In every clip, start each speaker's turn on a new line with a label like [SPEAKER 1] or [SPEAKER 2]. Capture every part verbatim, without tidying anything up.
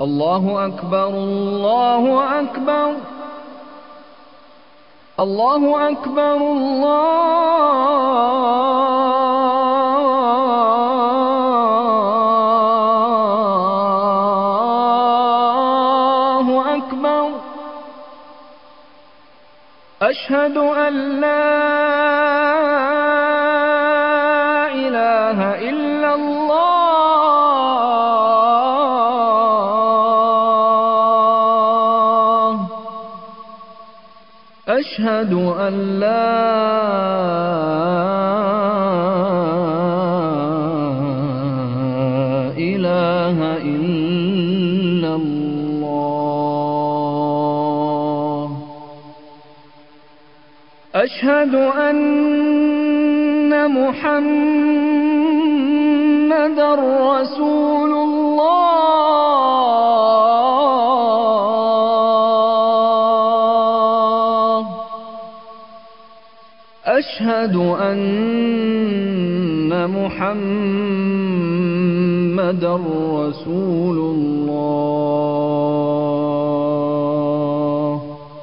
[SPEAKER 1] الله أكبر الله أكبر الله أكبر الله أكبر. أشهد أن لا إله إلا الله. أشهد أن لا إله إلا الله. أشهد أن محمدًا رسول الله. أشهد أن محمدًا رسول الله.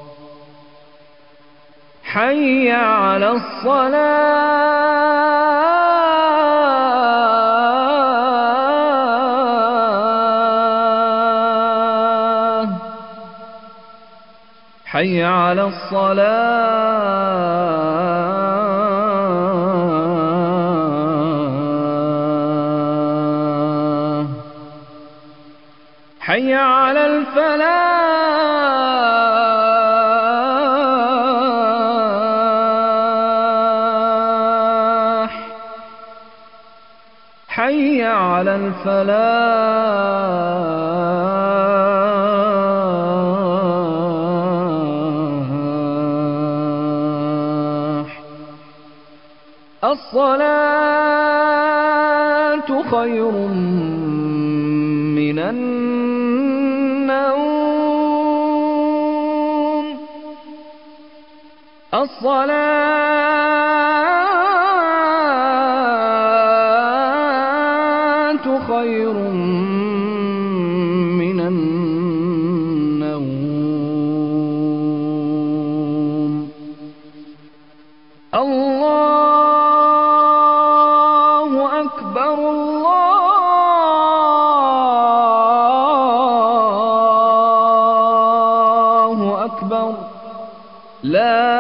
[SPEAKER 1] حي على الصلاة. حي على الصلاة. حي على الفلاح. حي على الفلاح. الصلاة خير من النوم. الصلاة خير من النوم. الله أكبر الله أكبر. لا